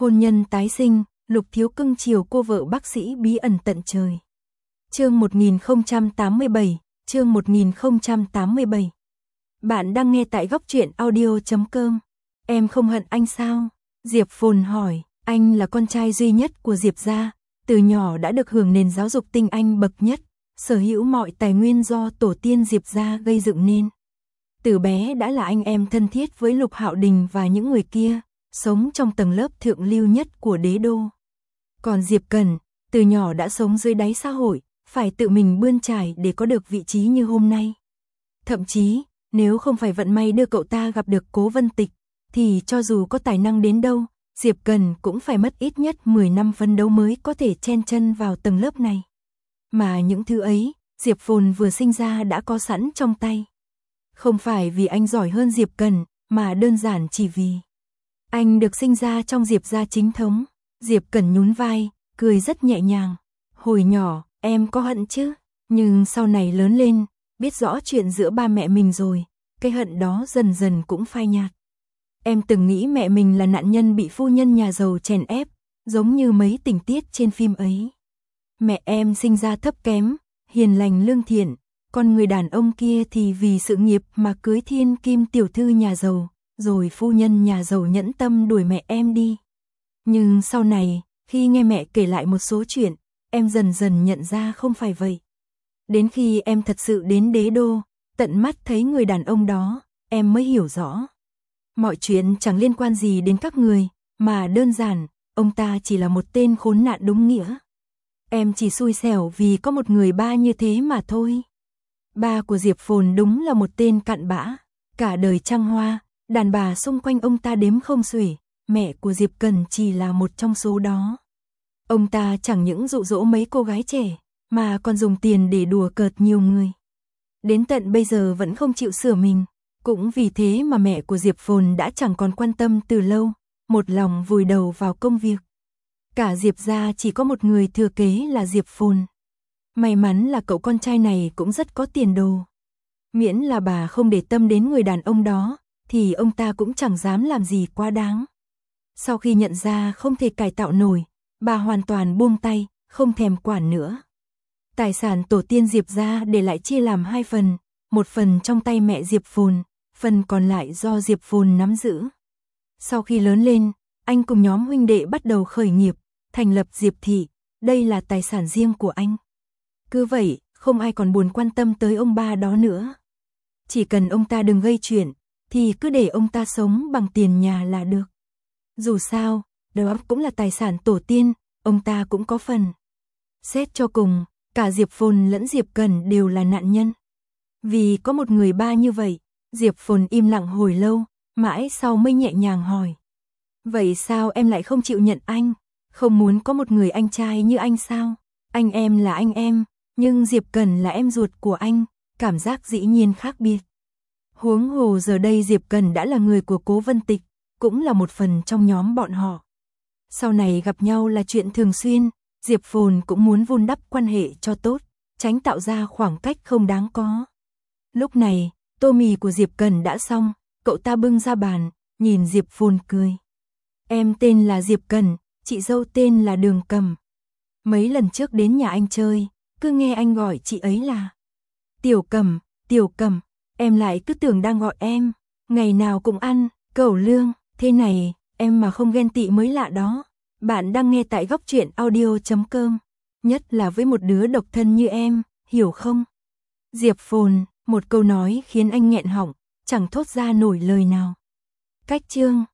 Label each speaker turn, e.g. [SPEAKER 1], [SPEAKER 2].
[SPEAKER 1] Hôn nhân tái sinh, Lục Thiếu cưng chiều cô vợ bác sĩ bí ẩn tận trời. Chương 1087, chương 1087. Bạn đang nghe tại góc truyện audio.com. Em không hận anh sao? Diệp Phồn hỏi. Anh là con trai duy nhất của Diệp gia, từ nhỏ đã được hưởng nền giáo dục tinh anh bậc nhất, sở hữu mọi tài nguyên do tổ tiên Diệp gia gây dựng nên. Từ bé đã là anh em thân thiết với Lục Hạo Đình và những người kia, sống trong tầng lớp thượng lưu nhất của đế đô. Còn Diệp Cẩn, từ nhỏ đã sống dưới đáy xã hội, phải tự mình bươn trải để có được vị trí như hôm nay. Thậm chí, nếu không phải vận may đưa cậu ta gặp được Cố Vân Tịch, thì cho dù có tài năng đến đâu, Diệp Cẩn cũng phải mất ít nhất 10 năm phấn đấu mới có thể chen chân vào tầng lớp này. Mà những thứ ấy, Diệp Phồn vừa sinh ra đã có sẵn trong tay. Không phải vì anh giỏi hơn Diệp Cẩn, mà đơn giản chỉ vì anh được sinh ra trong Diệp gia chính thống. Diệp Cẩn nhún vai, cười rất nhẹ nhàng. Hồi nhỏ, em có hận chứ, nhưng sau này lớn lên, biết rõ chuyện giữa ba mẹ mình rồi, cái hận đó dần dần cũng phai nhạt. Em từng nghĩ mẹ mình là nạn nhân bị phu nhân nhà giàu chèn ép, giống như mấy tình tiết trên phim ấy. Mẹ em sinh ra thấp kém, hiền lành lương thiện, còn người đàn ông kia thì vì sự nghiệp mà cưới thiên kim tiểu thư nhà giàu, rồi phu nhân nhà giàu nhẫn tâm đuổi mẹ em đi. Nhưng sau này, khi nghe mẹ kể lại một số chuyện, em dần dần nhận ra không phải vậy. Đến khi em thật sự đến đế đô, tận mắt thấy người đàn ông đó, em mới hiểu rõ. Mọi chuyện chẳng liên quan gì đến các người, mà đơn giản, ông ta chỉ là một tên khốn nạn đúng nghĩa. Em chỉ xui xẻo vì có một người ba như thế mà thôi. Ba của Diệp Phồn đúng là một tên cặn bã, cả đời trăng hoa, đàn bà xung quanh ông ta đếm không xuể, mẹ của Diệp Cẩn chỉ là một trong số đó. Ông ta chẳng những dụ dỗ mấy cô gái trẻ, mà còn dùng tiền để đùa cợt nhiều người. Đến tận bây giờ vẫn không chịu sửa mình, cũng vì thế mà mẹ của Diệp Phồn đã chẳng còn quan tâm từ lâu, một lòng vùi đầu vào công việc. Cả Diệp gia chỉ có một người thừa kế là Diệp Phồn. May mắn là cậu con trai này cũng rất có tiền đồ. Miễn là bà không để tâm đến người đàn ông đó, thì ông ta cũng chẳng dám làm gì quá đáng. Sau khi nhận ra không thể cải tạo nổi, bà hoàn toàn buông tay, không thèm quản nữa. Tài sản tổ tiên Diệp gia để lại chia làm 2 phần, một phần trong tay mẹ Diệp Phồn, phần còn lại do Diệp Phồn nắm giữ. Sau khi lớn lên, anh cùng nhóm huynh đệ bắt đầu khởi nghiệp, thành lập Diệp thị, đây là tài sản riêng của anh. Cứ vậy, không ai còn buồn quan tâm tới ông ba đó nữa. Chỉ cần ông ta đừng gây chuyện, thì cứ để ông ta sống bằng tiền nhà là được. Dù sao, đó cũng là tài sản tổ tiên, ông ta cũng có phần. Xét cho cùng, cả Diệp Phồn lẫn Diệp Cẩn đều là nạn nhân. Vì có một người ba như vậy, Diệp Phồn im lặng hồi lâu, mãi sau mới nhẹ nhàng hỏi. Vậy sao em lại không chịu nhận anh? Không muốn có một người anh trai như anh sao? Anh em là anh em, nhưng Diệp Cẩn là em ruột của anh, cảm giác dĩ nhiên khác biệt. Huống hồ giờ đây Diệp Cẩn đã là người của Cố Vân Tịch, cũng là một phần trong nhóm bọn họ. Sau này gặp nhau là chuyện thường xuyên, Diệp Phồn cũng muốn vun đắp quan hệ cho tốt, tránh tạo ra khoảng cách không đáng có. Lúc này, tô mì của Diệp Cẩn đã xong, cậu ta bưng ra bàn, nhìn Diệp Phồn cười. Em tên là Diệp Cẩn, chị dâu tên là Đường Cầm. Mấy lần trước đến nhà anh chơi, cứ nghe anh gọi chị ấy là Tiểu Cẩm, em lại cứ tưởng đang gọi em, ngày nào cũng ăn cẩu lương, thế này, em mà không ghen tị mới lạ đó. Bạn đang nghe tại góc truyện audio.com, nhất là với một đứa độc thân như em, hiểu không? Diệp Phồn, một câu nói khiến anh nghẹn họng, chẳng thốt ra nổi lời nào. Cách chương